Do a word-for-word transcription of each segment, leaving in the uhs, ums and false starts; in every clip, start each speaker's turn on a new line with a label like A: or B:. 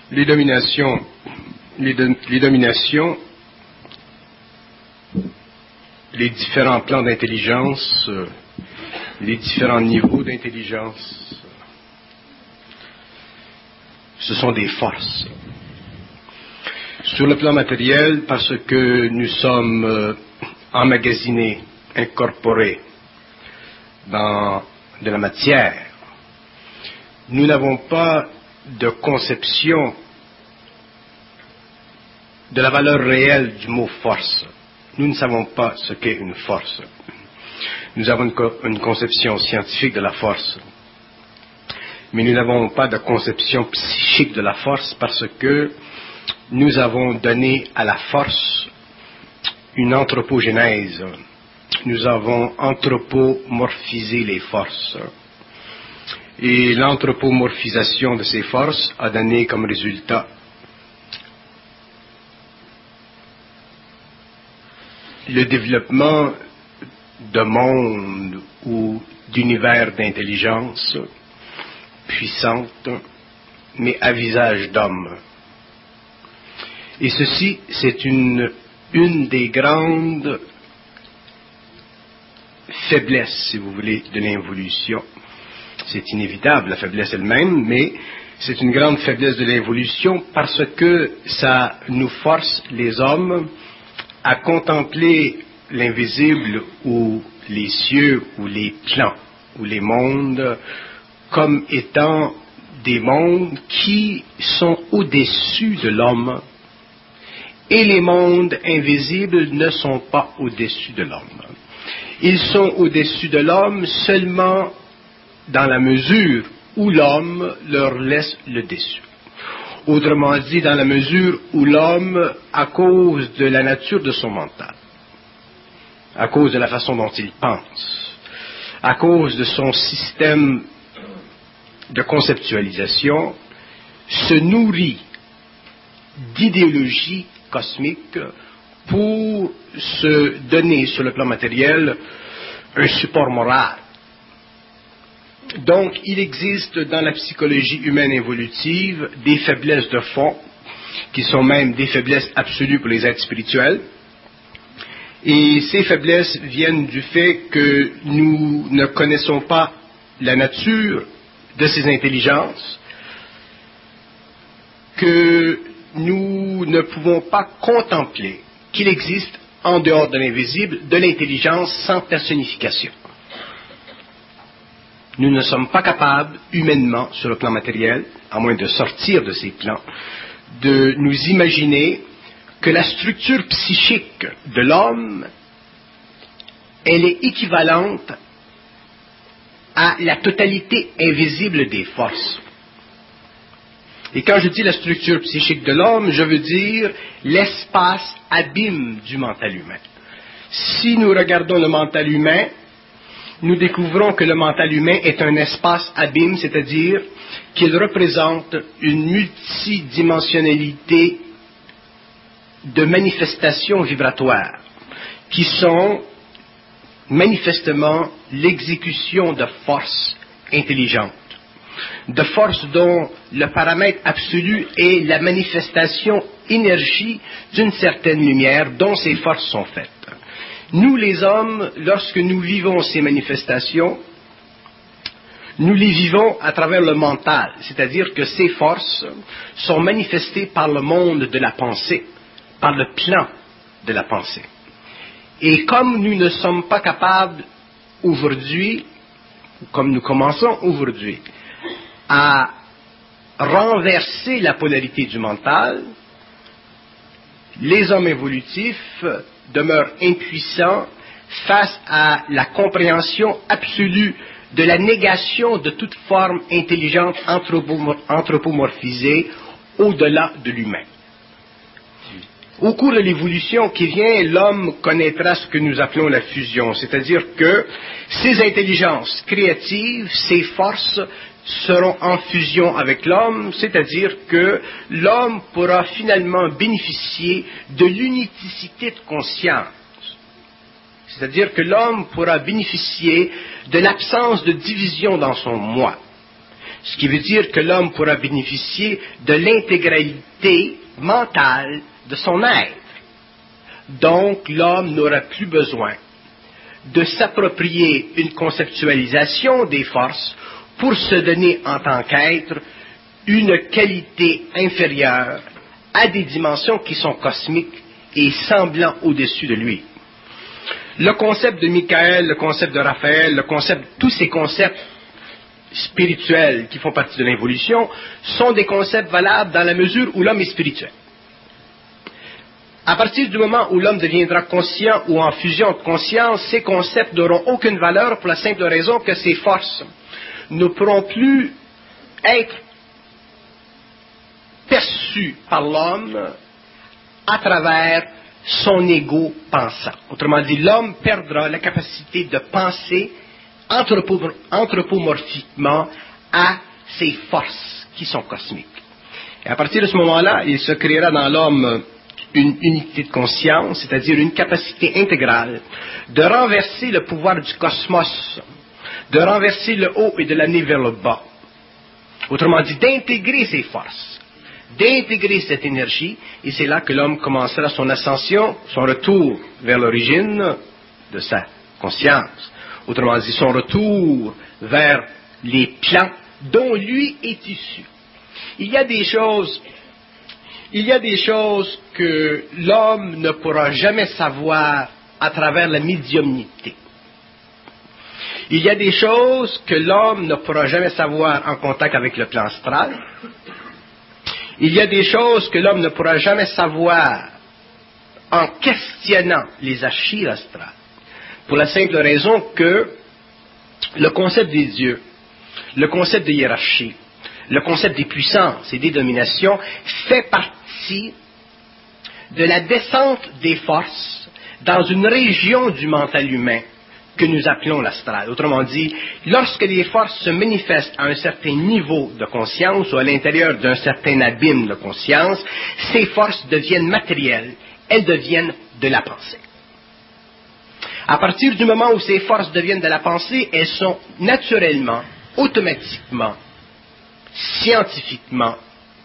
A: les dominations, les, do, les dominations, les différents plans d'intelligence, les différents niveaux d'intelligence, ce sont des forces. Sur le plan matériel, parce que nous sommes euh, emmagasinés, incorporés dans de la matière, nous n'avons pas de conception de la valeur réelle du mot force. Nous ne savons pas ce qu'est une force. Nous avons une, co- une conception scientifique de la force, mais nous n'avons pas de conception psychique de la force parce que nous avons donné à la force une anthropogénèse. Nous avons anthropomorphisé les forces. Et l'anthropomorphisation de ces forces a donné comme résultat le développement de mondes ou d'univers d'intelligence puissante, mais à visage d'homme. Et ceci, c'est une, une des grandes faiblesses, si vous voulez, de l'involution. C'est inévitable, la faiblesse elle-même, mais c'est une grande faiblesse de l'involution parce que ça nous force, les hommes, à contempler l'invisible ou les cieux ou les plans ou les mondes comme étant des mondes qui sont au-dessus de l'homme, et les mondes invisibles ne sont pas au-dessus de l'homme. Ils sont au-dessus de l'homme seulement dans la mesure où l'homme leur laisse le dessus. Autrement dit, dans la mesure où l'homme, à cause de la nature de son mental, à cause de la façon dont il pense, à cause de son système de conceptualisation, se nourrit d'idéologies cosmiques pour se donner sur le plan matériel un support moral. Donc, il existe dans la psychologie humaine évolutive des faiblesses de fond, qui sont même des faiblesses absolues pour les êtres spirituels. Et ces faiblesses viennent du fait que nous ne connaissons pas la nature de ces intelligences, que nous ne pouvons pas contempler qu'il existe, en dehors de l'invisible, de l'intelligence sans personnification. Nous ne sommes pas capables, humainement, sur le plan matériel, à moins de sortir de ces plans, de nous imaginer que la structure psychique de l'homme, elle est équivalente à la totalité invisible des forces. Et quand je dis la structure psychique de l'homme, je veux dire l'espace abîme du mental humain. Si nous regardons le mental humain, nous découvrons que le mental humain est un espace abîme, c'est-à-dire qu'il représente une multidimensionnalité de manifestations vibratoires qui sont manifestement l'exécution de forces intelligentes, de forces dont le paramètre absolu est la manifestation énergie d'une certaine lumière dont ces forces sont faites. Nous, les hommes, lorsque nous vivons ces manifestations, nous les vivons à travers le mental, c'est-à-dire que ces forces sont manifestées par le monde de la pensée, par le plan de la pensée. Et comme nous ne sommes pas capables aujourd'hui, comme nous commençons aujourd'hui, à renverser la polarité du mental, les hommes évolutifs demeurent impuissants face à la compréhension absolue de la négation de toute forme intelligente anthropomorphisée au-delà de l'humain. Au cours de l'évolution qui vient, l'homme connaîtra ce que nous appelons la fusion, c'est-à-dire que ces intelligences créatives, ces forces, seront en fusion avec l'homme, c'est-à-dire que l'homme pourra finalement bénéficier de l'unicité de conscience. C'est-à-dire que l'homme pourra bénéficier de l'absence de division dans son moi. Ce qui veut dire que l'homme pourra bénéficier de l'intégralité mentale de son être. Donc, l'homme n'aura plus besoin de s'approprier une conceptualisation des forces pour se donner en tant qu'être une qualité inférieure à des dimensions qui sont cosmiques et semblant au-dessus de lui. Le concept de Michael, le concept de Raphaël, le concept, tous ces concepts spirituels qui font partie de l'évolution sont des concepts valables dans la mesure où l'homme est spirituel. À partir du moment où l'homme deviendra conscient ou en fusion de conscience, ces concepts n'auront aucune valeur pour la simple raison que ces forces ne pourront plus être perçues par l'homme à travers son ego pensant. Autrement dit, l'homme perdra la capacité de penser anthropomorphiquement à ces forces qui sont cosmiques. Et à partir de ce moment-là, il se créera dans l'homme une unité de conscience, c'est-à-dire une capacité intégrale de renverser le pouvoir du cosmos, de renverser le haut et de l'amener vers le bas. Autrement dit, d'intégrer ces forces, d'intégrer cette énergie, et c'est là que l'homme commencera son ascension, son retour vers l'origine de sa conscience. Autrement dit, son retour vers les plans dont lui est issu. Il y a des choses, il y a des choses que l'homme ne pourra jamais savoir à travers la médiumnité. Il y a des choses que l'homme ne pourra jamais savoir en contact avec le plan astral. Il y a des choses que l'homme ne pourra jamais savoir en questionnant les archives astrales. Pour la simple raison que le concept des dieux, le concept de hiérarchie, le concept des puissances et des dominations fait partie de la descente des forces dans une région du mental humain que nous appelons l'astral. Autrement dit, lorsque les forces se manifestent à un certain niveau de conscience ou à l'intérieur d'un certain abîme de conscience, ces forces deviennent matérielles, elles deviennent de la pensée. À partir du moment où ces forces deviennent de la pensée, elles sont naturellement, automatiquement, scientifiquement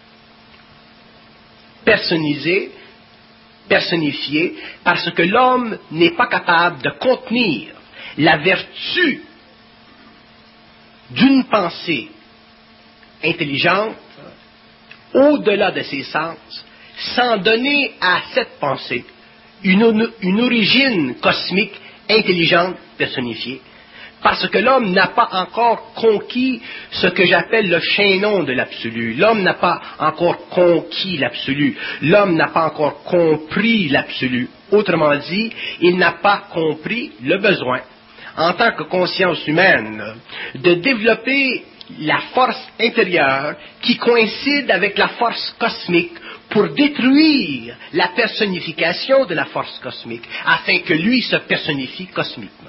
A: personnisées, personnifiées, parce que l'homme n'est pas capable de contenir la vertu d'une pensée intelligente au-delà de ses sens, sans donner à cette pensée une, une origine cosmique intelligente personnifiée, parce que l'homme n'a pas encore conquis ce que j'appelle le chaînon de l'absolu. L'homme n'a pas encore conquis l'absolu. L'homme n'a pas encore compris l'absolu. Autrement dit, il n'a pas compris le besoin, en tant que conscience humaine, de développer la force intérieure qui coïncide avec la force cosmique pour détruire la personnification de la force cosmique, afin que lui se personnifie cosmiquement.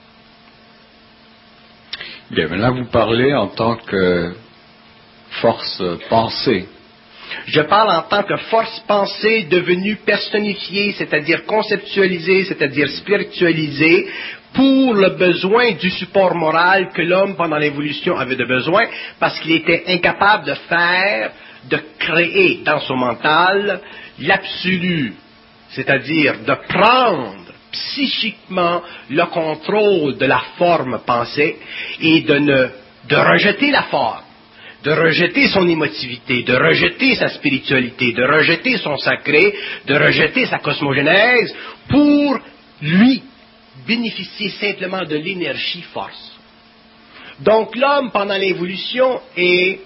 B: Bien, maintenant vous parlez en tant que force pensée.
A: Je parle en tant que force pensée devenue personnifiée, c'est-à-dire conceptualisée, c'est-à-dire spiritualisée, pour le besoin du support moral que l'homme, pendant l'évolution, avait de besoin, parce qu'il était incapable de faire, de créer dans son mental l'absolu, c'est-à-dire de prendre psychiquement le contrôle de la forme pensée et de, ne, de rejeter la forme, de rejeter son émotivité, de rejeter sa spiritualité, de rejeter son sacré, de rejeter sa cosmogénèse pour lui bénéficier simplement de l'énergie force. Donc l'homme, pendant l'évolution, est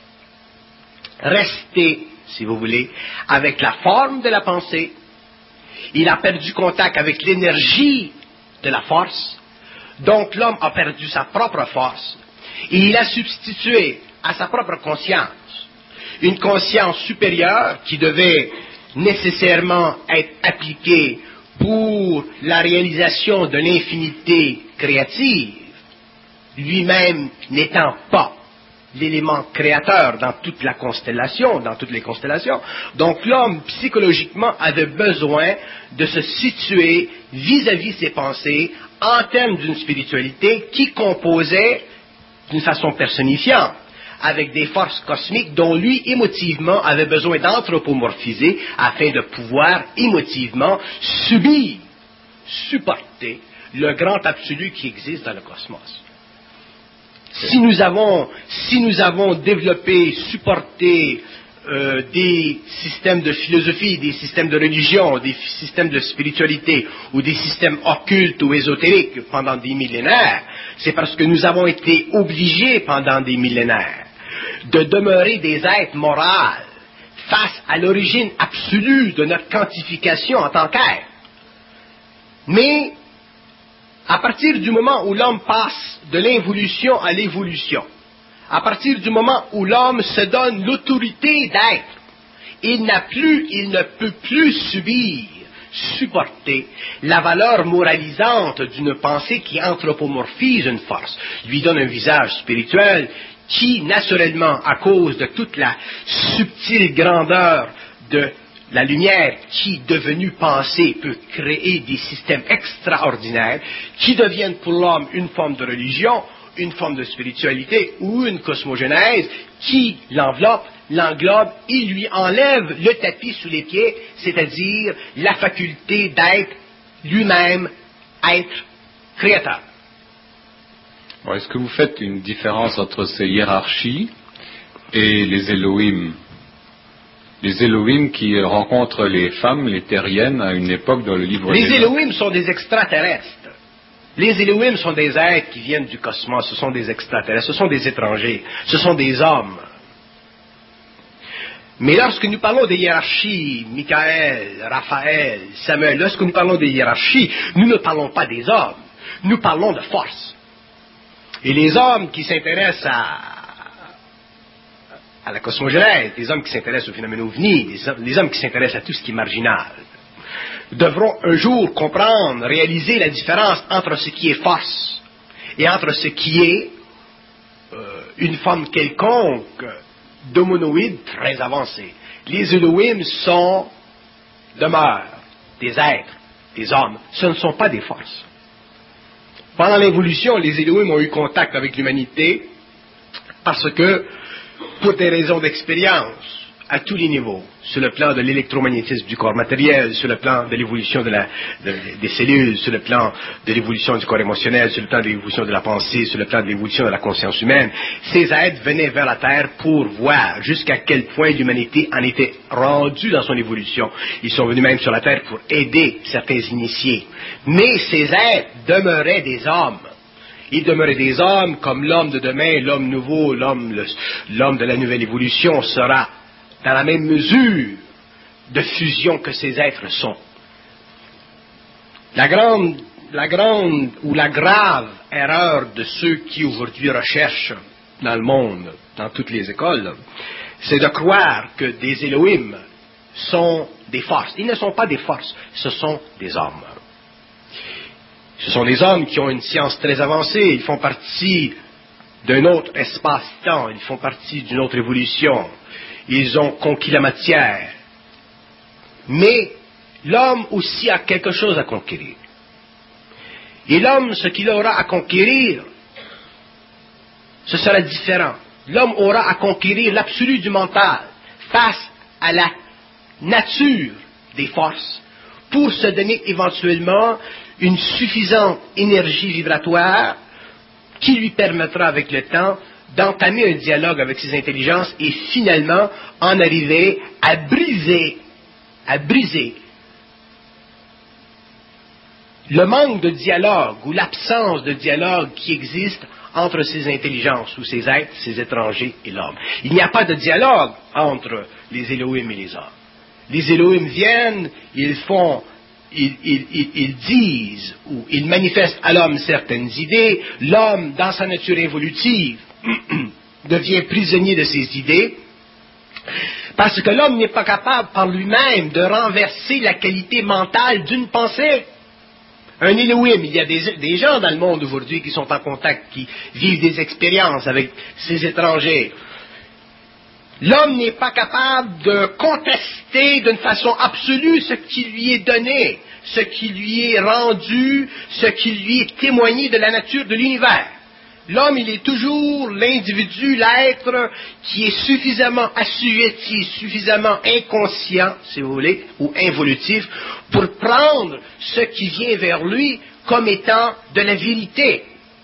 A: resté, si vous voulez, avec la forme de la pensée. Il a perdu contact avec l'énergie de la force. Donc l'homme a perdu sa propre force. Et il a substitué à sa propre conscience une conscience supérieure qui devait nécessairement être appliquée pour la réalisation de l'infinité créative, lui-même n'étant pas l'élément créateur dans toute la constellation, dans toutes les constellations. Donc l'homme, psychologiquement, avait besoin de se situer vis-à-vis ses pensées en termes d'une spiritualité qui composait d'une façon personnifiante avec des forces cosmiques dont lui, émotivement, avait besoin d'anthropomorphiser afin de pouvoir, émotivement, subir, supporter le grand absolu qui existe dans le cosmos. Si nous avons, si nous avons développé, supporté euh, des systèmes de philosophie, des systèmes de religion, des systèmes de spiritualité ou des systèmes occultes ou ésotériques pendant des millénaires, c'est parce que nous avons été obligés pendant des millénaires de demeurer des êtres moraux face à l'origine absolue de notre quantification en tant qu'être. Mais à partir du moment où l'homme passe de l'involution à l'évolution, à partir du moment où l'homme se donne l'autorité d'être, il n'a plus, il ne peut plus subir, supporter la valeur moralisante d'une pensée qui anthropomorphise une force, lui donne un visage spirituel qui, naturellement, à cause de toute la subtile grandeur de la lumière qui, devenue pensée, peut créer des systèmes extraordinaires qui deviennent pour l'homme une forme de religion, une forme de spiritualité ou une cosmogénèse qui l'enveloppe, l'englobe et lui enlève le tapis sous les pieds, c'est-à-dire la faculté d'être lui-même, être créateur.
B: Bon, est-ce que vous faites une différence entre ces hiérarchies et les Elohim? Les Elohim qui rencontrent les femmes, les terriennes, à une époque dans le livre
A: Les
B: des
A: Elohim sont des extraterrestres. Les Elohim sont des êtres qui viennent du cosmos, ce sont des extraterrestres, ce sont des étrangers, ce sont des hommes. Mais lorsque nous parlons des hiérarchies, Michael, Raphaël, Samuel, lorsque nous parlons des hiérarchies, nous ne parlons pas des hommes, nous parlons de force. Et les hommes qui s'intéressent à, à la cosmogénèse, les hommes qui s'intéressent au phénomène ovni, les, les hommes qui s'intéressent à tout ce qui est marginal, devront un jour comprendre, réaliser la différence entre ce qui est force et entre ce qui est euh, une forme quelconque d'homonoïde très avancée. Les Elohim sont, demeurent, des êtres, des hommes. Ce ne sont pas des forces. Pendant l'évolution, les Elohim ont eu contact avec l'humanité parce que, pour des raisons d'expérience, à tous les niveaux, sur le plan de l'électromagnétisme du corps matériel, sur le plan de l'évolution de la, de, des cellules, sur le plan de l'évolution du corps émotionnel, sur le plan de l'évolution de la pensée, sur le plan de l'évolution de la conscience humaine, ces êtres venaient vers la Terre pour voir jusqu'à quel point l'humanité en était rendue dans son évolution. Ils sont venus même sur la Terre pour aider certains initiés. Mais ces êtres demeuraient des hommes. Ils demeuraient des hommes comme l'homme de demain, l'homme nouveau, l'homme, le, l'homme de la nouvelle évolution sera dans la même mesure de fusion que ces êtres sont. La grande, la grande ou la grave erreur de ceux qui aujourd'hui recherchent dans le monde, dans toutes les écoles, c'est de croire que des Elohim sont des forces. Ils ne sont pas des forces, ce sont des hommes. Ce sont des hommes qui ont une science très avancée, ils font partie d'un autre espace-temps, ils font partie d'une autre évolution. Ils ont conquis la matière. Mais l'homme aussi a quelque chose à conquérir. Et l'homme, ce qu'il aura à conquérir, ce sera différent. L'homme aura à conquérir l'absolu du mental face à la nature des forces pour se donner éventuellement une suffisante énergie vibratoire qui lui permettra avec le temps d'entamer un dialogue avec ses intelligences et finalement en arriver à briser, à briser le manque de dialogue ou l'absence de dialogue qui existe entre ces intelligences ou ces êtres, ces étrangers et l'homme. Il n'y a pas de dialogue entre les Elohim et les hommes. Les Elohim viennent, ils font, ils, ils, ils, ils disent ou ils manifestent à l'homme certaines idées. L'homme, dans sa nature évolutive, devient prisonnier de ses idées, parce que l'homme n'est pas capable par lui-même de renverser la qualité mentale d'une pensée. Un Elohim, il y a des, des gens dans le monde aujourd'hui qui sont en contact, qui vivent des expériences avec ces étrangers. L'homme n'est pas capable de contester d'une façon absolue ce qui lui est donné, ce qui lui est rendu, ce qui lui est témoigné de la nature de l'univers. L'homme, il est toujours l'individu, l'être qui est suffisamment assujetti, suffisamment inconscient, si vous voulez, ou involutif, pour prendre ce qui vient vers lui comme étant de la vérité.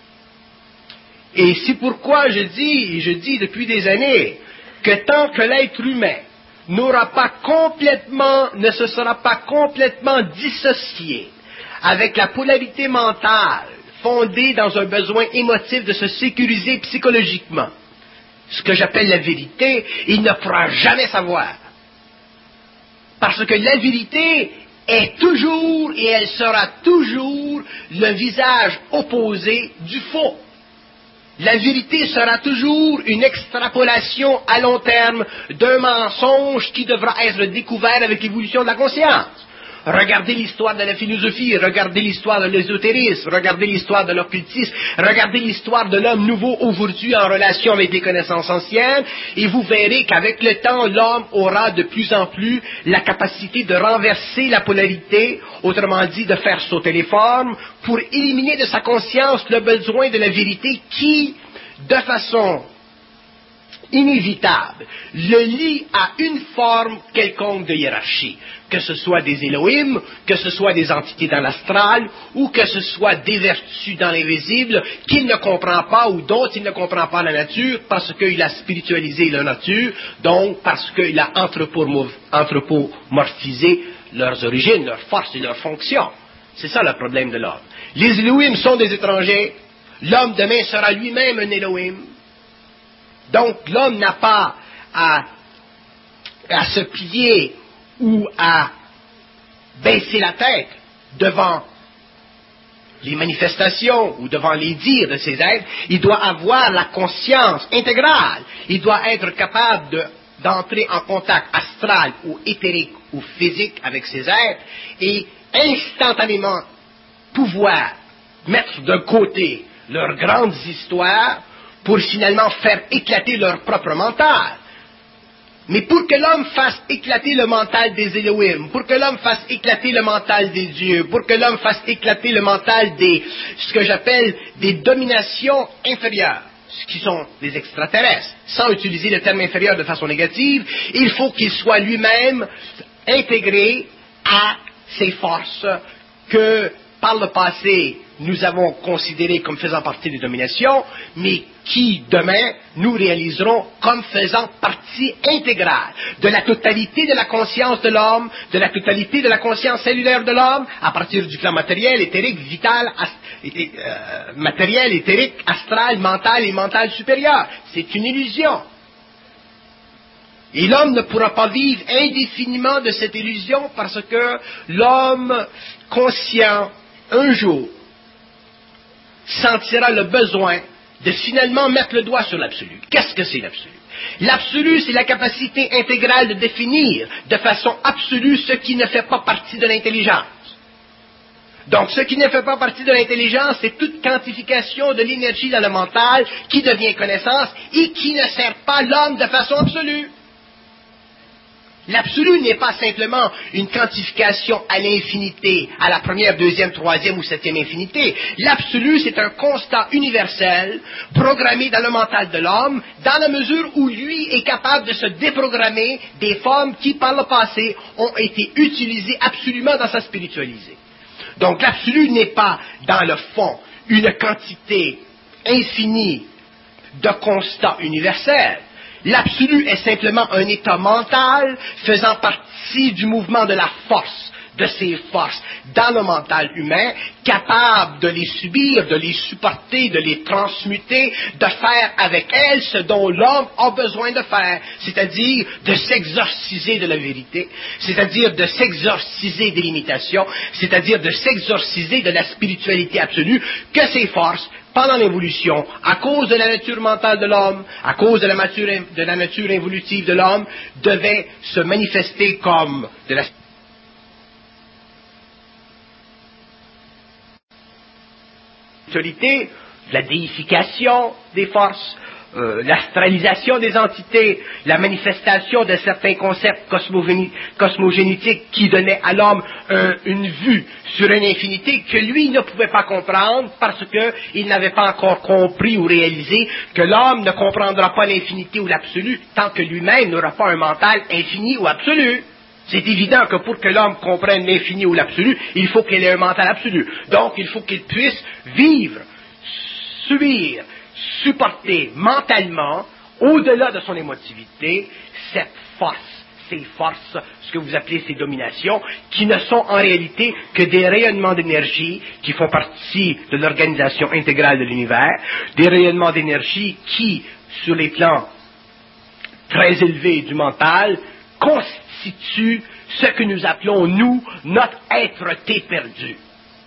A: Et c'est pourquoi je dis, et je dis depuis des années, que tant que l'être humain n'aura pas complètement, ne se sera pas complètement dissocié avec la polarité mentale fondée dans un besoin émotif de se sécuriser psychologiquement, ce que j'appelle la vérité, il ne pourra jamais savoir. Parce que la vérité est toujours et elle sera toujours le visage opposé du faux. La vérité sera toujours une extrapolation à long terme d'un mensonge qui devra être découvert avec l'évolution de la conscience. Regardez l'histoire de la philosophie, regardez l'histoire de l'ésotérisme, regardez l'histoire de l'occultisme, regardez l'histoire de l'homme nouveau aujourd'hui en relation avec les connaissances anciennes, et vous verrez qu'avec le temps, l'homme aura de plus en plus la capacité de renverser la polarité, autrement dit de faire sauter les formes, pour éliminer de sa conscience le besoin de la vérité qui, de façon inévitable, le lie à une forme quelconque de hiérarchie, que ce soit des Elohim, que ce soit des entités dans l'astral, ou que ce soit des vertus dans l'invisible qu'il ne comprend pas ou dont il ne comprend pas la nature parce qu'il a spiritualisé la nature, donc parce qu'il a anthropomorphisé leurs origines, leurs forces et leurs fonctions. C'est ça le problème de l'homme. Les Elohim sont des étrangers, l'homme demain sera lui-même un Elohim. Donc, l'homme n'a pas à, à se plier ou à baisser la tête devant les manifestations ou devant les dires de ces êtres. Il doit avoir la conscience intégrale. Il doit être capable de, d'entrer en contact astral ou éthérique ou physique avec ces êtres et instantanément pouvoir mettre de côté leurs grandes histoires pour finalement faire éclater leur propre mental. Mais pour que l'homme fasse éclater le mental des Elohim, pour que l'homme fasse éclater le mental des dieux, pour que l'homme fasse éclater le mental des, ce que j'appelle des dominations inférieures, ce qui sont des extraterrestres, sans utiliser le terme inférieur de façon négative, il faut qu'il soit lui-même intégré à ces forces que, par le passé, nous avons considérées comme faisant partie des dominations, mais qui, demain, nous réaliserons comme faisant partie intégrale de la totalité de la conscience de l'homme, de la totalité de la conscience cellulaire de l'homme, à partir du plan matériel, éthérique, vital, ast- euh, matériel, éthérique, astral, mental et mental supérieur. C'est une illusion. Et l'homme ne pourra pas vivre indéfiniment de cette illusion parce que l'homme conscient, un jour, sentira le besoin de finalement mettre le doigt sur l'absolu. Qu'est-ce que c'est l'absolu? L'absolu, c'est la capacité intégrale de définir de façon absolue ce qui ne fait pas partie de l'intelligence. Donc, ce qui ne fait pas partie de l'intelligence, c'est toute quantification de l'énergie dans le mental qui devient connaissance et qui ne sert pas l'homme de façon absolue. L'absolu n'est pas simplement une quantification à l'infinité, à la première, deuxième, troisième ou septième infinité. L'absolu, c'est un constat universel, programmé dans le mental de l'homme, dans la mesure où lui est capable de se déprogrammer des formes qui, par le passé, ont été utilisées absolument dans sa spiritualité. Donc, l'absolu n'est pas, dans le fond, une quantité infinie de constats universels. L'absolu est simplement un état mental faisant partie du mouvement de la force, de ces forces dans le mental humain, capable de les subir, de les supporter, de les transmuter, de faire avec elles ce dont l'homme a besoin de faire, c'est-à-dire de s'exorciser de la vérité, c'est-à-dire de s'exorciser des limitations, c'est-à-dire de s'exorciser de la spiritualité absolue que ces forces pendant l'évolution, à cause de la nature mentale de l'homme, à cause de la, nature, de la nature évolutive de l'homme, devait se manifester comme de la spiritualité, de la déification des forces, euh, l'astralisation des entités, la manifestation de certains concepts cosmogéni- cosmogénétiques qui donnaient à l'homme euh, une vue sur une infinité que lui ne pouvait pas comprendre parce qu'il n'avait pas encore compris ou réalisé que l'homme ne comprendra pas l'infinité ou l'absolu tant que lui-même n'aura pas un mental infini ou absolu. C'est évident que pour que l'homme comprenne l'infini ou l'absolu, il faut qu'il ait un mental absolu. Donc, il faut qu'il puisse vivre, subir, supporter mentalement, au-delà de son émotivité, cette force, ces forces, ce que vous appelez ces dominations, qui ne sont en réalité que des rayonnements d'énergie qui font partie de l'organisation intégrale de l'univers, des rayonnements d'énergie qui, sur les plans très élevés du mental, constitue ce que nous appelons, nous, notre être-té perdu.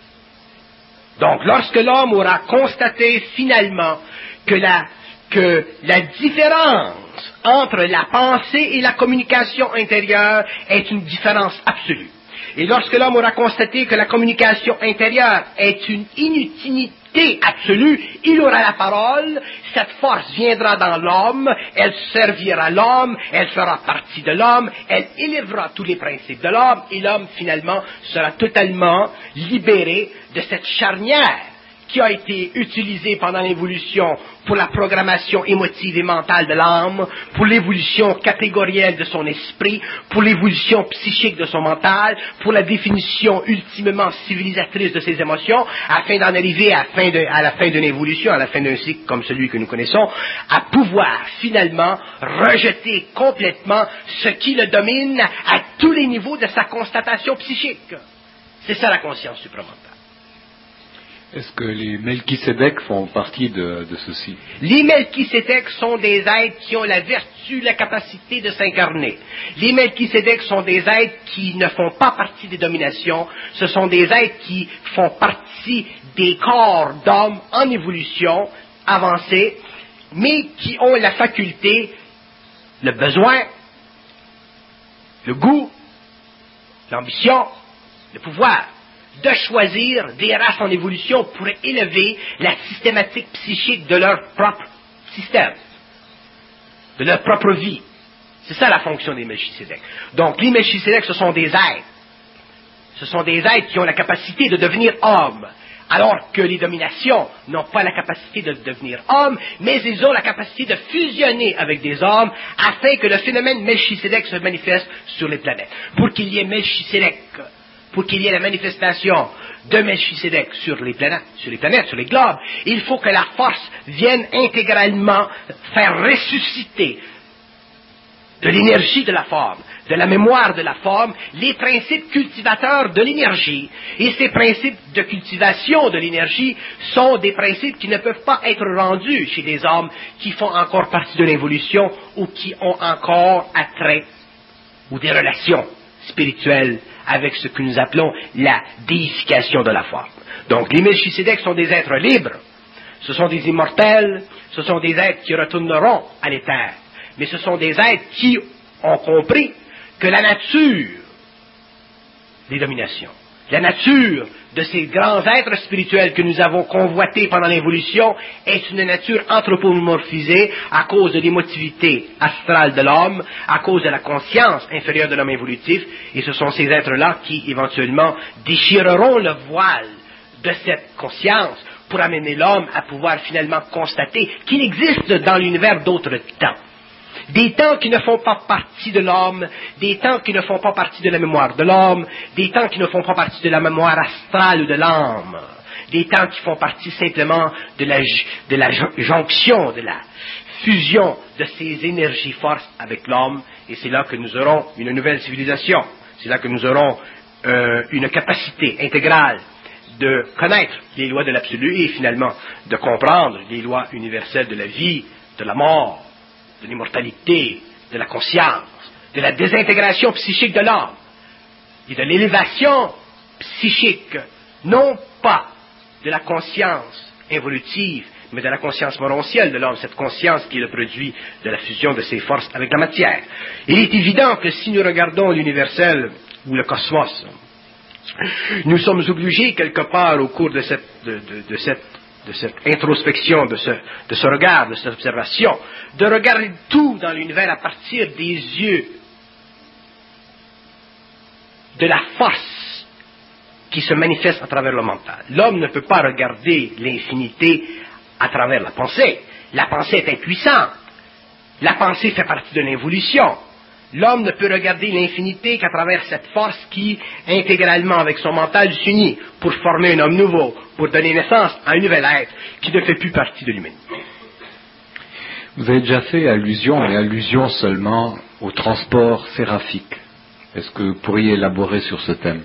A: Donc, lorsque l'homme aura constaté finalement que la, que la différence entre la pensée et la communication intérieure est une différence absolue, et lorsque l'homme aura constaté que la communication intérieure est une inutilité absolue, il aura la parole, cette force viendra dans l'homme, elle servira l'homme, elle fera partie de l'homme, elle élèvera tous les principes de l'homme, et l'homme finalement sera totalement libéré de cette charnière qui a été utilisée pendant l'évolution pour la programmation émotive et mentale de l'âme, pour l'évolution catégorielle de son esprit, pour l'évolution psychique de son mental, pour la définition ultimement civilisatrice de ses émotions, afin d'en arriver à, fin de, à la fin d'une évolution, à la fin d'un cycle comme celui que nous connaissons, à pouvoir finalement rejeter complètement ce qui le domine à tous les niveaux de sa constatation psychique. C'est ça la conscience supramentale.
B: Est-ce que les Melchisédek font partie de, de ceci?
A: Les Melchisédek sont des êtres qui ont la vertu, la capacité de s'incarner. Les Melchisédek sont des êtres qui ne font pas partie des dominations. Ce sont des êtres qui font partie des corps d'hommes en évolution avancée, mais qui ont la faculté, le besoin, le goût, l'ambition, le pouvoir de choisir des races en évolution pour élever la systématique psychique de leur propre système, de leur propre vie. C'est ça la fonction des Melchisédek. Donc, les Melchisédek, ce sont des êtres. Ce sont des êtres qui ont la capacité de devenir hommes, alors que les dominations n'ont pas la capacité de devenir hommes, mais ils ont la capacité de fusionner avec des hommes afin que le phénomène Melchisédek se manifeste sur les planètes. Pour qu'il y ait Melchisédek, pour qu'il y ait la manifestation de Melchisédek sur les planètes, sur les planètes, sur les globes, il faut que la force vienne intégralement faire ressusciter de l'énergie de la forme, de la mémoire de la forme, les principes cultivateurs de l'énergie. Et ces principes de cultivation de l'énergie sont des principes qui ne peuvent pas être rendus chez des hommes qui font encore partie de l'évolution ou qui ont encore attrait ou des relations spirituelles avec ce que nous appelons la déification de la forme. Donc, les Melchisédek sont des êtres libres, ce sont des immortels, ce sont des êtres qui retourneront à l'éther, mais ce sont des êtres qui ont compris que la nature des dominations, la nature de ces grands êtres spirituels que nous avons convoités pendant l'évolution est une nature anthropomorphisée à cause de l'émotivité astrale de l'homme, à cause de la conscience inférieure de l'homme évolutif, et ce sont ces êtres-là qui, éventuellement, déchireront le voile de cette conscience pour amener l'homme à pouvoir finalement constater qu'il existe dans l'univers d'autres temps. Des temps qui ne font pas partie de l'homme, des temps qui ne font pas partie de la mémoire de l'homme, des temps qui ne font pas partie de la mémoire astrale ou de l'âme, des temps qui font partie simplement de la, de la jonction, de la fusion de ces énergies forces avec l'homme, et c'est là que nous aurons une nouvelle civilisation, c'est là que nous aurons euh, une capacité intégrale de connaître les lois de l'absolu et finalement de comprendre les lois universelles de la vie, de la mort, de l'immortalité, de la conscience, de la désintégration psychique de l'homme et de l'élévation psychique, non pas de la conscience évolutive, mais de la conscience morontielle de l'homme, cette conscience qui est le produit de la fusion de ses forces avec la matière. Il est évident que si nous regardons l'universel ou le cosmos, nous sommes obligés quelque part au cours de cette, de, de, de cette de cette introspection, de ce, de ce regard, de cette observation, de regarder tout dans l'univers à partir des yeux de la force qui se manifeste à travers le mental. L'homme ne peut pas regarder l'infinité à travers la pensée. La pensée est impuissante. La pensée fait partie de l'évolution. L'homme ne peut regarder l'infinité qu'à travers cette force qui, intégralement avec son mental, s'unit pour former un homme nouveau, pour donner naissance à un nouvel être qui ne fait plus partie de l'humanité.
B: Vous avez déjà fait allusion, mais allusion seulement au transport séraphique. Est-ce que vous pourriez élaborer sur ce thème?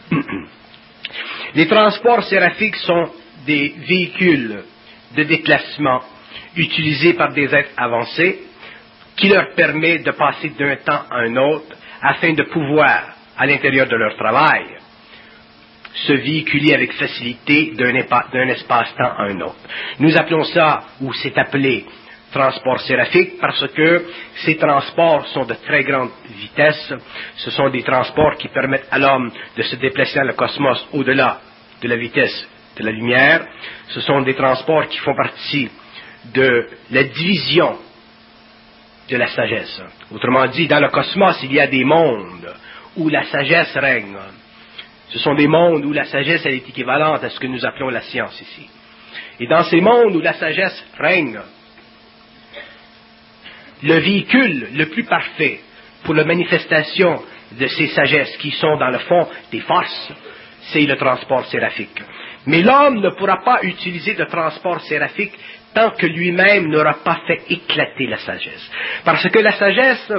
A: Les transports séraphiques sont des véhicules de déplacement utilisés par des êtres avancés qui leur permet de passer d'un temps à un autre afin de pouvoir, à l'intérieur de leur travail, se véhiculer avec facilité d'un, épa- d'un espace-temps à un autre. Nous appelons ça, ou c'est appelé, transport séraphique parce que ces transports sont de très grande vitesse. Ce sont des transports qui permettent à l'homme de se déplacer dans le cosmos au-delà de la vitesse de la lumière. Ce sont des transports qui font partie de la division de la sagesse. Autrement dit, dans le cosmos, il y a des mondes où la sagesse règne. Ce sont des mondes où la sagesse elle est équivalente à ce que nous appelons la science ici. Et dans ces mondes où la sagesse règne, le véhicule le plus parfait pour la manifestation de ces sagesses qui sont dans le fond des forces, c'est le transport séraphique. Mais l'homme ne pourra pas utiliser le transport séraphique tant que lui-même n'aura pas fait éclater la sagesse. Parce que la sagesse,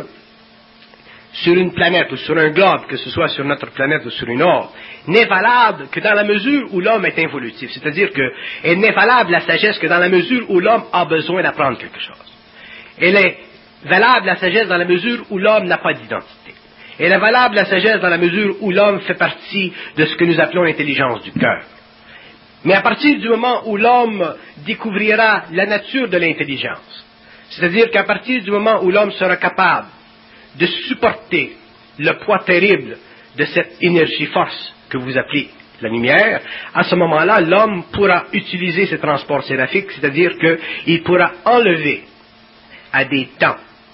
A: sur une planète ou sur un globe, que ce soit sur notre planète ou sur une autre, n'est valable que dans la mesure où l'homme est involutif. C'est-à-dire qu'elle n'est valable, la sagesse, que dans la mesure où l'homme a besoin d'apprendre quelque chose. Elle est valable, la sagesse, dans la mesure où l'homme n'a pas d'identité. Elle est valable, la sagesse, dans la mesure où l'homme fait partie de ce que nous appelons l'intelligence du cœur. Mais à partir du moment où l'homme découvrira la nature de l'intelligence, c'est-à-dire qu'à partir du moment où l'homme sera capable de supporter le poids terrible de cette énergie-force que vous appelez la lumière, à ce moment-là, l'homme pourra utiliser ce transport séraphique, c'est-à-dire qu'il pourra enlever à des temps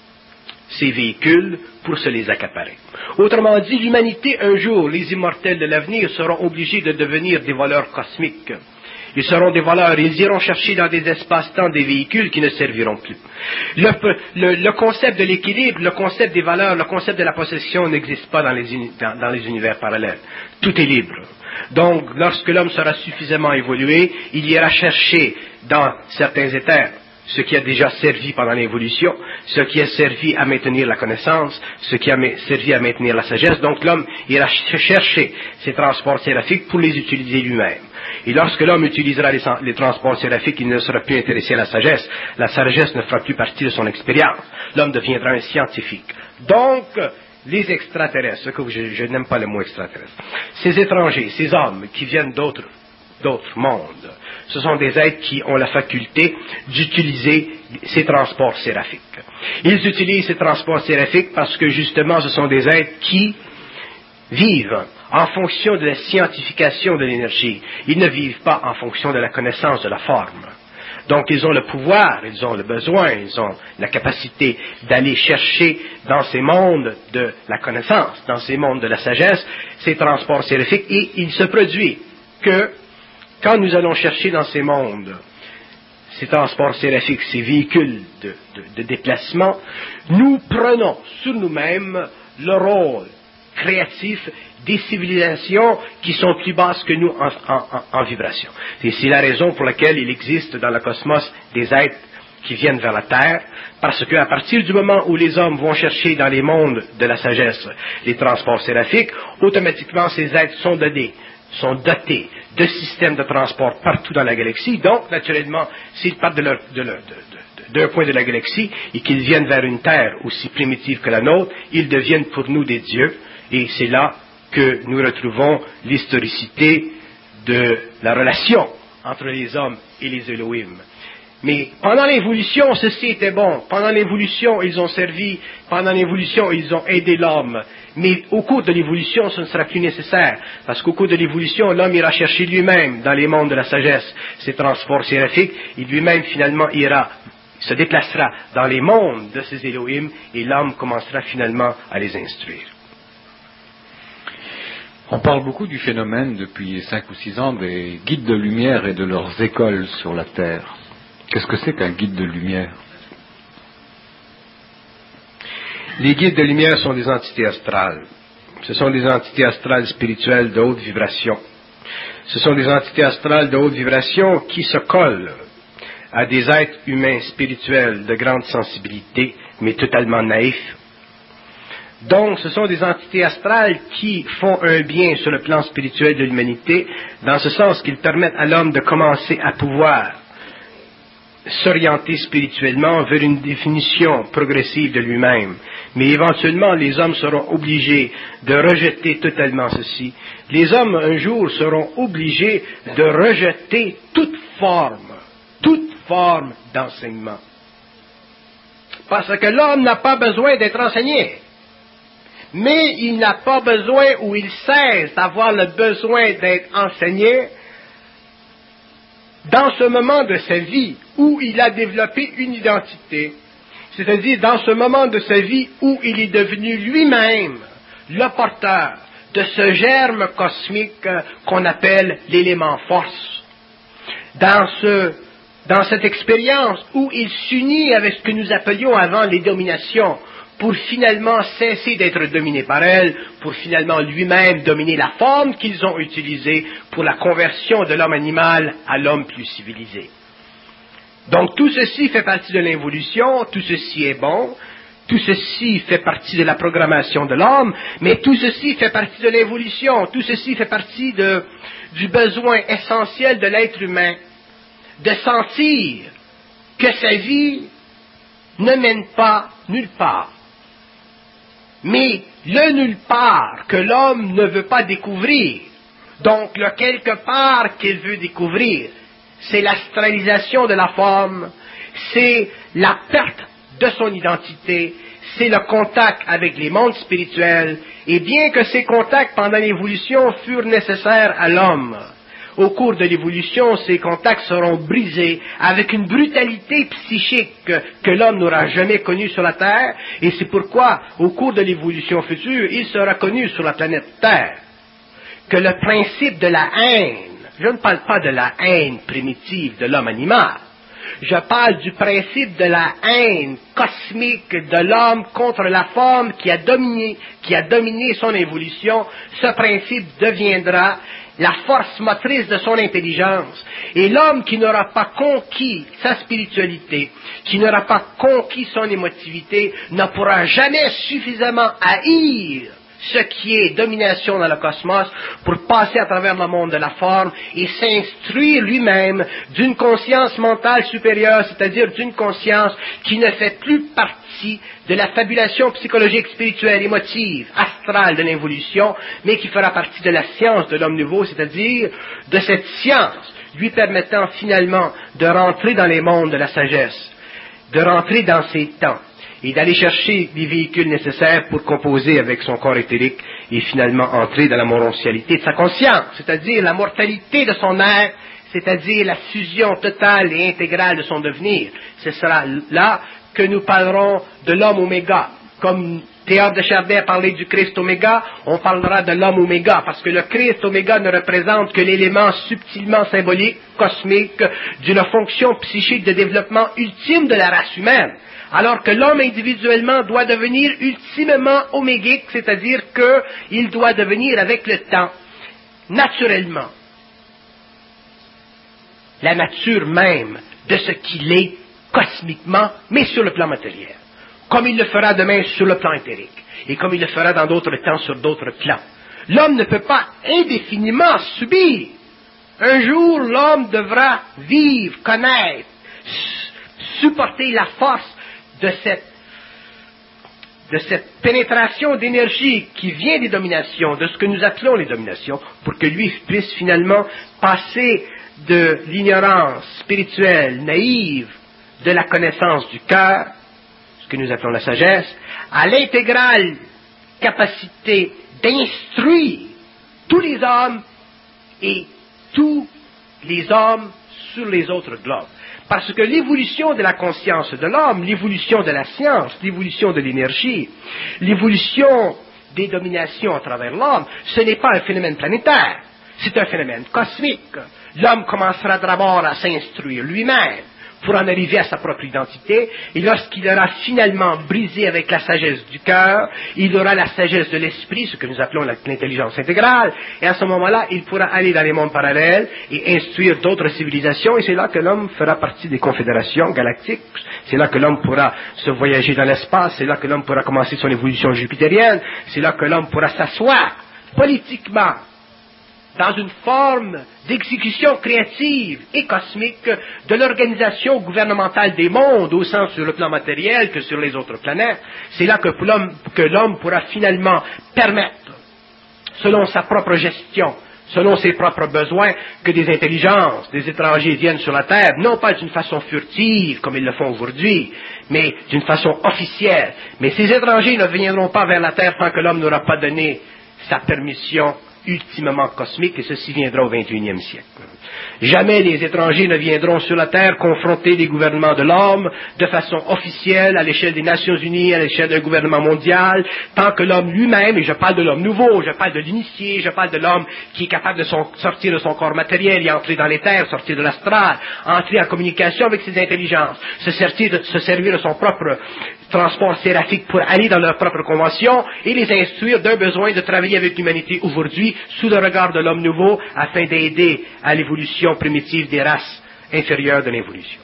A: ces véhicules pour se les accaparer. Autrement dit, l'humanité, un jour, les immortels de l'avenir seront obligés de devenir des voleurs cosmiques. Ils seront des voleurs, ils iront chercher dans des espaces-temps des véhicules qui ne serviront plus. Le, le, le concept de l'équilibre, le concept des valeurs, le concept de la possession n'existe pas dans les, uni, dans, dans les univers parallèles. Tout est libre. Donc, lorsque l'homme sera suffisamment évolué, il ira chercher dans certains éthers ce qui a déjà servi pendant l'évolution, ce qui a servi à maintenir la connaissance, ce qui a servi à maintenir la sagesse. Donc l'homme ira chercher ces transports séraphiques pour les utiliser lui-même. Et lorsque l'homme utilisera les, les transports séraphiques, il ne sera plus intéressé à la sagesse. La sagesse ne fera plus partie de son expérience. L'homme deviendra un scientifique. Donc, les extraterrestres, ce que je, je n'aime pas le mot extraterrestre, ces étrangers, ces hommes qui viennent d'autres d'autres mondes. Ce sont des êtres qui ont la faculté d'utiliser ces transports séraphiques. Ils utilisent ces transports séraphiques parce que justement ce sont des êtres qui vivent en fonction de la scientification de l'énergie. Ils ne vivent pas en fonction de la connaissance de la forme. Donc ils ont le pouvoir, ils ont le besoin, ils ont la capacité d'aller chercher dans ces mondes de la connaissance, dans ces mondes de la sagesse, ces transports séraphiques, et il se produit que quand nous allons chercher dans ces mondes ces transports séraphiques, ces véhicules de, de, de déplacement, nous prenons sur nous-mêmes le rôle créatif des civilisations qui sont plus basses que nous en, en, en, en vibration. Et c'est la raison pour laquelle il existe dans le cosmos des êtres qui viennent vers la Terre, parce qu'à partir du moment où les hommes vont chercher dans les mondes de la sagesse les transports séraphiques, automatiquement ces êtres sont donnés, sont dotés de systèmes de transport partout dans la galaxie. Donc, naturellement, s'ils partent de leur, de leur, de, de, d'un point de la galaxie et qu'ils viennent vers une Terre aussi primitive que la nôtre, ils deviennent pour nous des dieux. Et c'est là que nous retrouvons l'historicité de la relation entre les hommes et les Elohim. Mais pendant l'évolution, ceci était bon. Pendant l'évolution, ils ont servi. Pendant l'évolution, ils ont aidé l'homme. Mais au cours de l'évolution, ce ne sera plus nécessaire. Parce qu'au cours de l'évolution, l'homme ira chercher lui-même dans les mondes de la sagesse ses transports séraphiques. Et lui-même, finalement, ira, se déplacera dans les mondes de ces Elohim. Et l'homme commencera finalement à les instruire.
B: On parle beaucoup du phénomène depuis cinq ou six ans des guides de lumière et de leurs écoles sur la Terre. Qu'est-ce que c'est qu'un guide de lumière?
A: Les guides de lumière sont des entités astrales. Ce sont des entités astrales spirituelles de haute vibration. Ce sont des entités astrales de haute vibration qui se collent à des êtres humains spirituels de grande sensibilité, mais totalement naïfs. Donc, ce sont des entités astrales qui font un bien sur le plan spirituel de l'humanité, dans ce sens qu'ils permettent à l'homme de commencer à pouvoir s'orienter spirituellement vers une définition progressive de lui-même. Mais éventuellement, les hommes seront obligés de rejeter totalement ceci. Les hommes, un jour, seront obligés de rejeter toute forme, toute forme d'enseignement. Parce que l'homme n'a pas besoin d'être enseigné. Mais il n'a pas besoin, ou il cesse d'avoir le besoin d'être enseigné dans ce moment de sa vie où il a développé une identité, c'est-à-dire dans ce moment de sa vie où il est devenu lui-même le porteur de ce germe cosmique qu'on appelle l'élément force. Dans ce, dans cette expérience où il s'unit avec ce que nous appelions avant les dominations, pour finalement cesser d'être dominé par elles, pour finalement lui-même dominer la forme qu'ils ont utilisée pour la conversion de l'homme animal à l'homme plus civilisé. Donc tout ceci fait partie de l'évolution, tout ceci est bon, tout ceci fait partie de la programmation de l'homme, mais tout ceci fait partie de l'évolution, tout ceci fait partie de, du besoin essentiel de l'être humain de sentir que sa vie ne mène pas nulle part. Mais le nulle part que l'homme ne veut pas découvrir, donc le quelque part qu'il veut découvrir, c'est l'astralisation de la forme, c'est la perte de son identité, c'est le contact avec les mondes spirituels, et bien que ces contacts pendant l'évolution furent nécessaires à l'homme, au cours de l'évolution, ces contacts seront brisés avec une brutalité psychique que l'homme n'aura jamais connue sur la Terre, et c'est pourquoi, au cours de l'évolution future, il sera connu sur la planète Terre que le principe de la haine, je ne parle pas de la haine primitive de l'homme animal, je parle du principe de la haine cosmique de l'homme contre la forme qui a dominé, qui a dominé son évolution. Ce principe deviendra la force motrice de son intelligence. Et l'homme qui n'aura pas conquis sa spiritualité, qui n'aura pas conquis son émotivité, ne pourra jamais suffisamment haïr ce qui est domination dans le cosmos pour passer à travers le monde de la forme et s'instruire lui-même d'une conscience mentale supérieure, c'est-à-dire d'une conscience qui ne fait plus partie de la fabulation psychologique, spirituelle, émotive, astrale de l'évolution, mais qui fera partie de la science de l'homme nouveau, c'est-à-dire de cette science lui permettant finalement de rentrer dans les mondes de la sagesse, de rentrer dans ces temps, et d'aller chercher les véhicules nécessaires pour composer avec son corps éthérique et finalement entrer dans la morontialité de sa conscience, c'est-à-dire la mortalité de son être, c'est-à-dire la fusion totale et intégrale de son devenir. Ce sera là que nous parlerons de l'homme oméga. Comme Théâtre de Chardin a parlé du Christ oméga, on parlera de l'homme oméga, parce que le Christ oméga ne représente que l'élément subtilement symbolique, cosmique, d'une fonction psychique de développement ultime de la race humaine. Alors que l'homme individuellement doit devenir ultimement omégique, c'est-à-dire qu'il doit devenir avec le temps, naturellement, la nature même de ce qu'il est cosmiquement, mais sur le plan matériel. Comme il le fera demain sur le plan éthérique, et comme il le fera dans d'autres temps sur d'autres plans. L'homme ne peut pas indéfiniment subir. Un jour, l'homme devra vivre, connaître, supporter la force de cette, de cette pénétration d'énergie qui vient des dominations, de ce que nous appelons les dominations, pour que lui puisse finalement passer de l'ignorance spirituelle naïve de la connaissance du cœur, ce que nous appelons la sagesse, à l'intégrale capacité d'instruire tous les hommes et tous les hommes sur les autres globes. Parce que l'évolution de la conscience de l'homme, l'évolution de la science, l'évolution de l'énergie, l'évolution des dominations à travers l'homme, ce n'est pas un phénomène planétaire, c'est un phénomène cosmique. L'homme commencera d'abord à s'instruire lui-même pour en arriver à sa propre identité, et lorsqu'il aura finalement brisé avec la sagesse du cœur, il aura la sagesse de l'esprit, ce que nous appelons l'intelligence intégrale, et à ce moment-là, il pourra aller dans les mondes parallèles et instruire d'autres civilisations, et c'est là que l'homme fera partie des confédérations galactiques, c'est là que l'homme pourra se voyager dans l'espace, c'est là que l'homme pourra commencer son évolution jupitérienne, c'est là que l'homme pourra s'asseoir politiquement dans une forme d'exécution créative et cosmique de l'organisation gouvernementale des mondes, au sens sur le plan matériel que sur les autres planètes. C'est là que l'homme, que l'homme pourra finalement permettre, selon sa propre gestion, selon ses propres besoins, que des intelligences, des étrangers viennent sur la Terre, non pas d'une façon furtive, comme ils le font aujourd'hui, mais d'une façon officielle. Mais ces étrangers ne viendront pas vers la Terre tant que l'homme n'aura pas donné sa permission ultimement cosmique, et ceci viendra au vingt et unième siècle. Jamais les étrangers ne viendront sur la Terre confronter les gouvernements de l'homme de façon officielle à l'échelle des Nations Unies, à l'échelle d'un gouvernement mondial, tant que l'homme lui-même, et je parle de l'homme nouveau, je parle de l'initié, je parle de l'homme qui est capable de son, sortir de son corps matériel et entrer dans les terres, sortir de l'astral, entrer en communication avec ses intelligences, se servir de, se servir de son propre transport séraphique pour aller dans leur propre convention et les instruire d'un besoin de travailler avec l'humanité aujourd'hui sous le regard de l'homme nouveau afin d'aider à l'évolution primitive des races inférieures de l'évolution.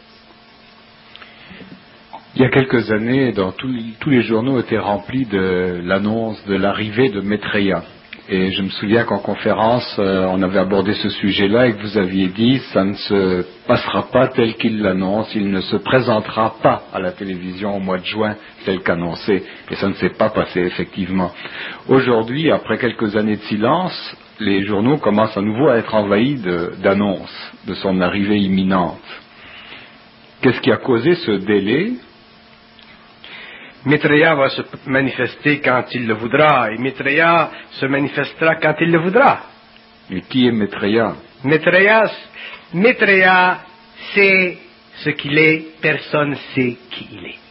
B: Il y a quelques années, dans tous, tous les journaux étaient remplis de l'annonce de l'arrivée de Maitreya. Et je me souviens qu'en conférence, euh, on avait abordé ce sujet-là et que vous aviez dit ça ne se passera pas tel qu'il l'annonce, il ne se présentera pas à la télévision au mois de juin tel qu'annoncé. Et ça ne s'est pas passé, effectivement. Aujourd'hui, après quelques années de silence, les journaux commencent à nouveau à être envahis de, d'annonces de son arrivée imminente. Qu'est-ce qui a causé ce délai ?
A: Maitreya va se manifester quand il le voudra, et Maitreya se manifestera quand il le voudra.
B: Et qui est Maitreya ?
A: Maitreya, Maitreya sait ce qu'il est, personne sait qui il est.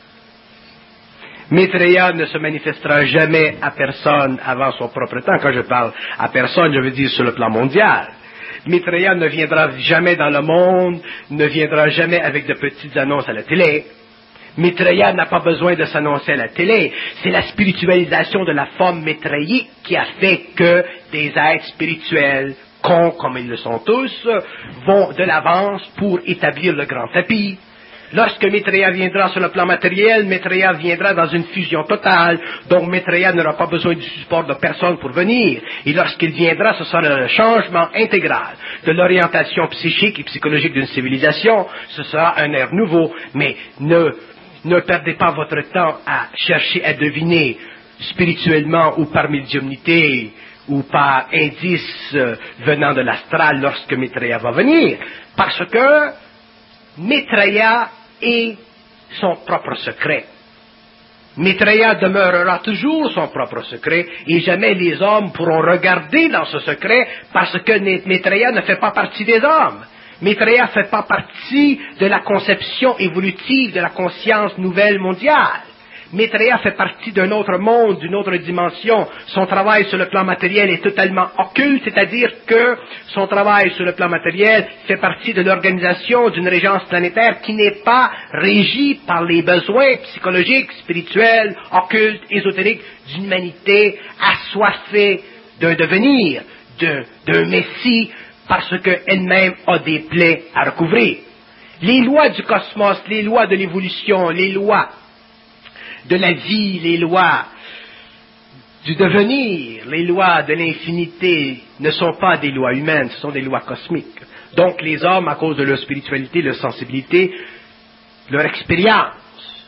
A: Maitreya ne se manifestera jamais à personne avant son propre temps. Quand je parle à personne, je veux dire sur le plan mondial. Maitreya ne viendra jamais dans le monde, ne viendra jamais avec de petites annonces à la télé. Maitreya n'a pas besoin de s'annoncer à la télé. C'est la spiritualisation de la forme maitreyique qui a fait que des êtres spirituels, cons comme ils le sont tous, vont de l'avance pour établir le grand tapis. Lorsque Maitreya viendra sur le plan matériel, Maitreya viendra dans une fusion totale, donc Maitreya n'aura pas besoin du support de personne pour venir. Et lorsqu'il viendra, ce sera le changement intégral de l'orientation psychique et psychologique d'une civilisation. Ce sera un air nouveau, mais ne, ne perdez pas votre temps à chercher à deviner spirituellement ou par médiumnité ou par indice euh, venant de l'astral lorsque Maitreya va venir, parce que Maitreya est son propre secret. Maitreya demeurera toujours son propre secret et jamais les hommes pourront regarder dans ce secret parce que Maitreya ne fait pas partie des hommes. Maitreya ne fait pas partie de la conception évolutive de la conscience nouvelle mondiale. Maitreya fait partie d'un autre monde, d'une autre dimension. Son travail sur le plan matériel est totalement occulte, c'est-à-dire que son travail sur le plan matériel fait partie de l'organisation d'une régence planétaire qui n'est pas régie par les besoins psychologiques, spirituels, occultes, ésotériques d'une humanité assoiffée d'un devenir, d'un, d'un messie, parce qu'elle-même a des plaies à recouvrir. Les lois du cosmos, les lois de l'évolution, les lois de la vie, les lois du devenir, les lois de l'infinité ne sont pas des lois humaines, ce sont des lois cosmiques. Donc les hommes, à cause de leur spiritualité, leur sensibilité, leur expérience,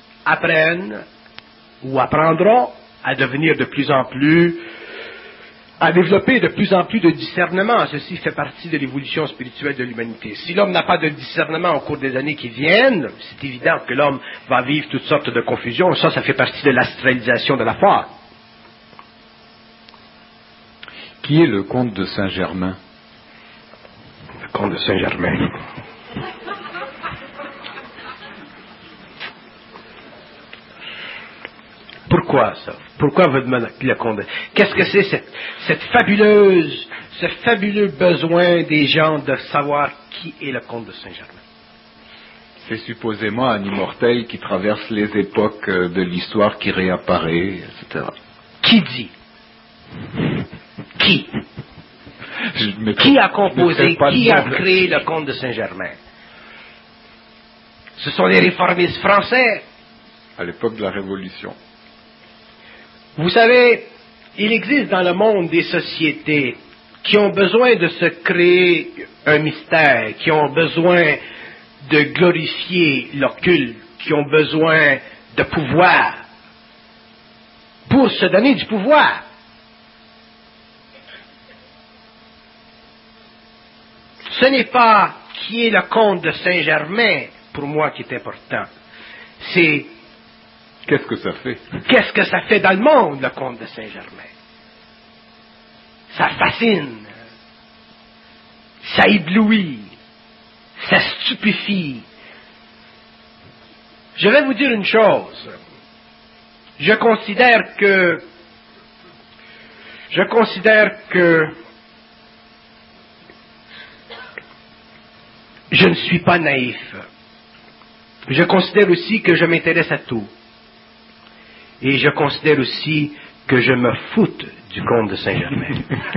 A: apprennent ou apprendront à devenir de plus en plus à développer de plus en plus de discernement. Ceci fait partie de l'évolution spirituelle de l'humanité. Si l'homme n'a pas de discernement au cours des années qui viennent, c'est évident que l'homme va vivre toutes sortes de confusions. Ça, ça fait partie de l'astralisation de la foi.
B: Qui est le comte de Saint-Germain?
A: Le comte de Saint-Germain. Pourquoi ça? Pourquoi vous demandez le comte de... Qu'est-ce que c'est cette, cette fabuleuse, ce fabuleux besoin des gens de savoir qui est le comte de Saint-Germain?
B: C'est supposément un immortel qui traverse les époques de l'histoire, qui réapparaît, et cetera.
A: Qui dit? Qui?
B: Je
A: Qui a composé, qui a
B: nom.
A: créé le comte de Saint-Germain? Ce sont les réformistes français.
B: À l'époque de la Révolution.
A: Vous savez, il existe dans le monde des sociétés qui ont besoin de se créer un mystère, qui ont besoin de glorifier l'occulte, qui ont besoin de pouvoir pour se donner du pouvoir. Ce n'est pas qui est le comte de Saint-Germain, pour moi, qui est important. C'est
B: qu'est-ce que ça fait?
A: Qu'est-ce que ça fait dans le monde, le comte de Saint-Germain? Ça fascine, ça éblouit, ça stupéfie. Je vais vous dire une chose. Je considère que, je considère que je ne suis pas naïf. Je considère aussi que je m'intéresse à tout. Et je considère aussi que je me foute du comte de Saint-Germain.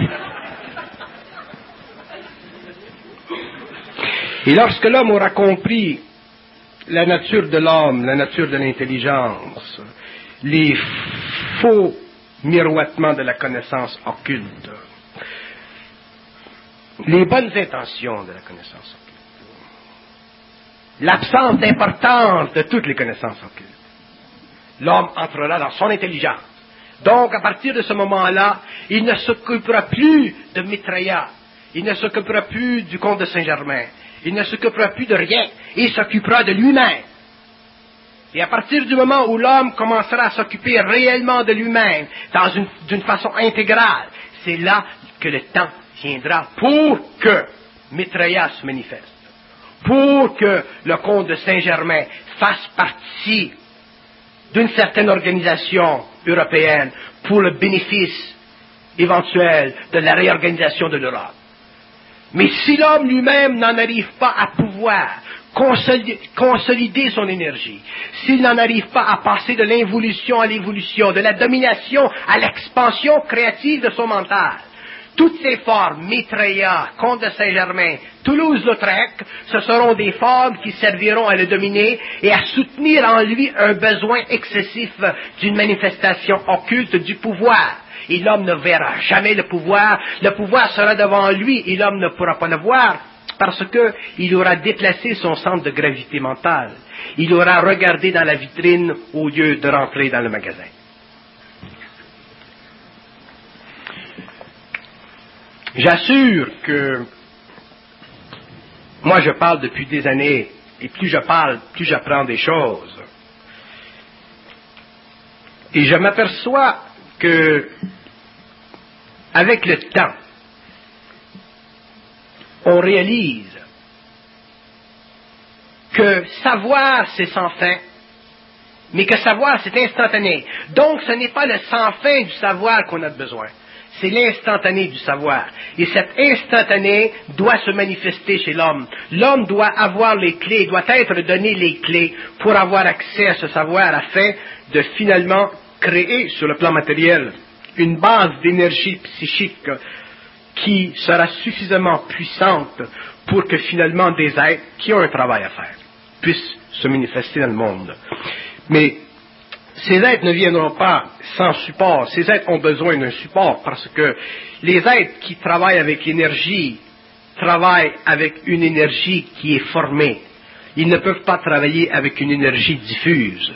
A: Et lorsque l'homme aura compris la nature de l'homme, la nature de l'intelligence, les faux miroitements de la connaissance occulte, les bonnes intentions de la connaissance occulte, l'absence d'importance de toutes les connaissances occultes, l'homme entrera dans son intelligence. Donc, à partir de ce moment-là, il ne s'occupera plus de Maitreya, il ne s'occupera plus du comte de Saint-Germain, il ne s'occupera plus de rien, il s'occupera de lui-même. Et à partir du moment où l'homme commencera à s'occuper réellement de lui-même, dans une, d'une façon intégrale, c'est là que le temps viendra pour que Maitreya se manifeste, pour que le comte de Saint-Germain fasse partie d'une certaine organisation européenne pour le bénéfice éventuel de la réorganisation de l'Europe. Mais si l'homme lui-même n'en arrive pas à pouvoir consolider, consolider son énergie, s'il n'en arrive pas à passer de l'involution à l'évolution, de la domination à l'expansion créative de son mental, toutes ces formes, Maitreya, comte de Saint-Germain, Toulouse-Lautrec, ce seront des formes qui serviront à le dominer et à soutenir en lui un besoin excessif d'une manifestation occulte du pouvoir. Et l'homme ne verra jamais le pouvoir, le pouvoir sera devant lui et l'homme ne pourra pas le voir parce qu'il aura déplacé son centre de gravité mentale. Il aura regardé dans la vitrine au lieu de rentrer dans le magasin. J'assure que moi je parle depuis des années, et plus je parle, plus j'apprends des choses. Et je m'aperçois que, avec le temps, on réalise que savoir c'est sans fin, mais que savoir c'est instantané. Donc ce n'est pas le sans fin du savoir qu'on a besoin. C'est l'instantané du savoir. Et cet instantané doit se manifester chez l'homme. L'homme doit avoir les clés, doit être donné les clés pour avoir accès à ce savoir afin de finalement créer sur le plan matériel une base d'énergie psychique qui sera suffisamment puissante pour que finalement des êtres qui ont un travail à faire puissent se manifester dans le monde. Mais ces êtres ne viendront pas sans support. Ces êtres ont besoin d'un support parce que les êtres qui travaillent avec l'énergie travaillent avec une énergie qui est formée. Ils ne peuvent pas travailler avec une énergie diffuse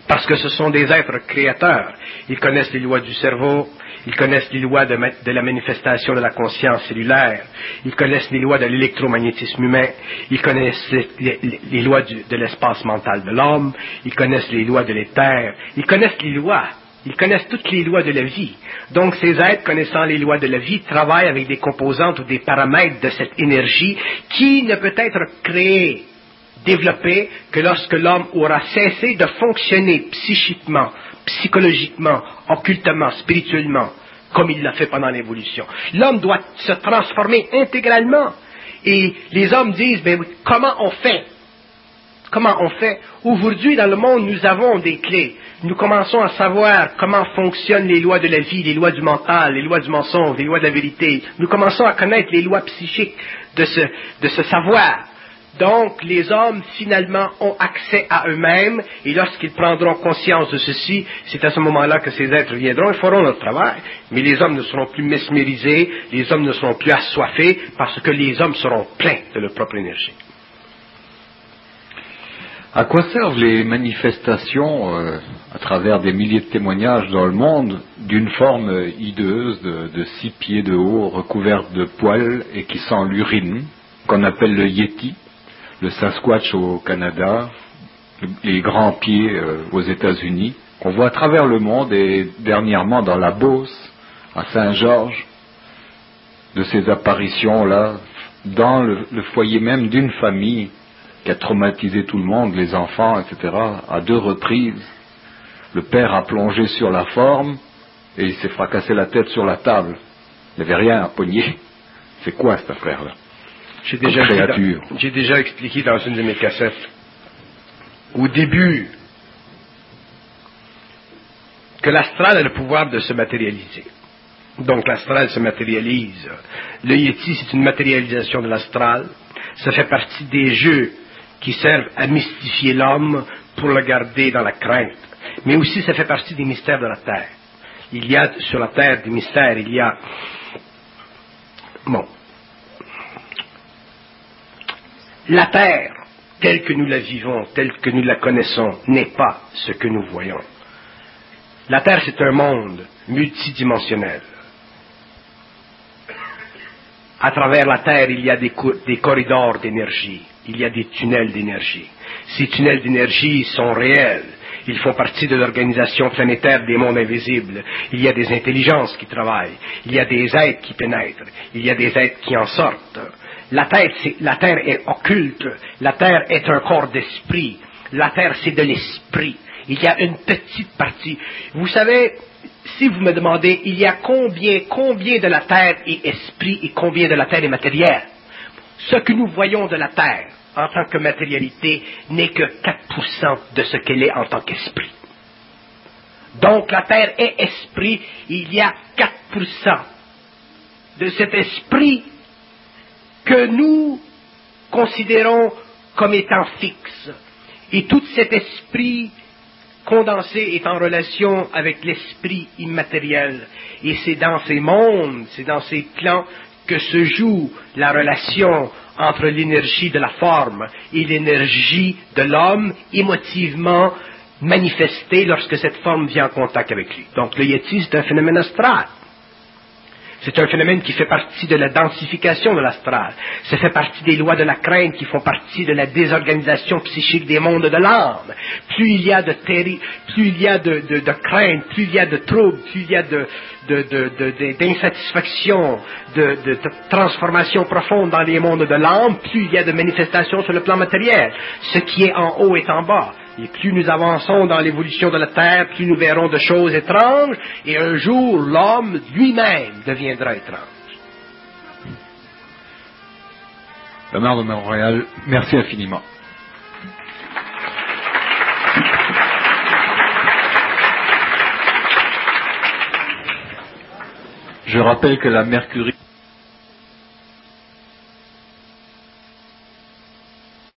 A: Parce que ce sont des êtres créateurs. Ils connaissent les lois du cerveau, ils connaissent les lois de, de la manifestation de la conscience cellulaire, ils connaissent les lois de l'électromagnétisme humain, ils connaissent les, les, les lois du, de l'espace mental de l'homme, ils connaissent les lois de l'éther, ils connaissent les lois. Ils connaissent toutes les lois de la vie. Donc, ces êtres, connaissant les lois de la vie, travaillent avec des composantes ou des paramètres de cette énergie qui ne peut être créée, développée, que lorsque l'homme aura cessé de fonctionner psychiquement, psychologiquement, occultement, spirituellement, comme il l'a fait pendant l'évolution. L'homme doit se transformer intégralement. Et les hommes disent, ben, comment on fait? Comment on fait? Aujourd'hui, dans le monde, nous avons des clés. Nous commençons à savoir comment fonctionnent les lois de la vie, les lois du mental, les lois du mensonge, les lois de la vérité. Nous commençons à connaître les lois psychiques de ce, de ce savoir. Donc, les hommes, finalement, ont accès à eux-mêmes, et lorsqu'ils prendront conscience de ceci, c'est à ce moment-là que ces êtres viendront et feront leur travail. Mais les hommes ne seront plus mesmérisés, les hommes ne seront plus assoiffés, parce que les hommes seront pleins de leur propre énergie.
B: À quoi servent les manifestations, euh, à travers des milliers de témoignages dans le monde, d'une forme hideuse de, de six pieds de haut, recouverte de poils et qui sent l'urine, qu'on appelle le Yeti, le Sasquatch au Canada, les grands pieds euh, aux États-Unis, qu'on voit à travers le monde et dernièrement dans la Beauce, à Saint-Georges, de ces apparitions-là, dans le, le foyer même d'une famille qui a traumatisé tout le monde, les enfants, et cetera, à deux reprises. Le père a plongé sur la forme et il s'est fracassé la tête sur la table. Il n'y avait rien à pogner. C'est quoi cette affaire-là?
A: J'ai déjà, dans, j'ai déjà expliqué dans une de mes cassettes, au début, que l'astral a le pouvoir de se matérialiser. Donc l'astral se matérialise. Le Yeti, c'est une matérialisation de l'astral. Ça fait partie des jeux qui servent à mystifier l'homme pour le garder dans la crainte. Mais aussi, ça fait partie des mystères de la Terre. Il y a sur la Terre des mystères, il y a... Bon. La Terre, telle que nous la vivons, telle que nous la connaissons, n'est pas ce que nous voyons. La Terre, c'est un monde multidimensionnel. À travers la Terre, il y a des, co- des corridors d'énergie, il y a des tunnels d'énergie. Ces tunnels d'énergie sont réels, ils font partie de l'organisation planétaire des mondes invisibles. Il y a des intelligences qui travaillent, il y a des êtres qui pénètrent, il y a des êtres qui en sortent. La Terre, c'est, la Terre est occulte, la Terre est un corps d'esprit, la Terre c'est de l'esprit. Il y a une petite partie. Vous savez, si vous me demandez, il y a combien, combien de la Terre est esprit et combien de la Terre est matérielle? Ce que nous voyons de la Terre en tant que matérialité n'est que quatre pour cent de ce qu'elle est en tant qu'esprit. Donc la Terre est esprit, il y a quatre pour cent de cet esprit que nous considérons comme étant fixe. Et tout cet esprit condensé est en relation avec l'esprit immatériel. Et c'est dans ces mondes, c'est dans ces plans que se joue la relation entre l'énergie de la forme et l'énergie de l'homme émotivement manifestée lorsque cette forme vient en contact avec lui. Donc le Yeti, c'est un phénomène astral. C'est un phénomène qui fait partie de la densification de l'astral. Ça fait partie des lois de la crainte qui font partie de la désorganisation psychique des mondes de l'âme. Plus il y a de terri, plus il y a de, de, de crainte, plus il y a de troubles, plus il y a de, de, de, de, de, d'insatisfaction, de, de, de transformation profonde dans les mondes de l'âme, plus il y a de manifestations sur le plan matériel. Ce qui est en haut est en bas. Et plus nous avançons dans l'évolution de la Terre, plus nous verrons de choses étranges, et un jour, l'homme lui-même deviendra étrange.
B: Le maire de Montréal, merci infiniment. Je rappelle que la Mercury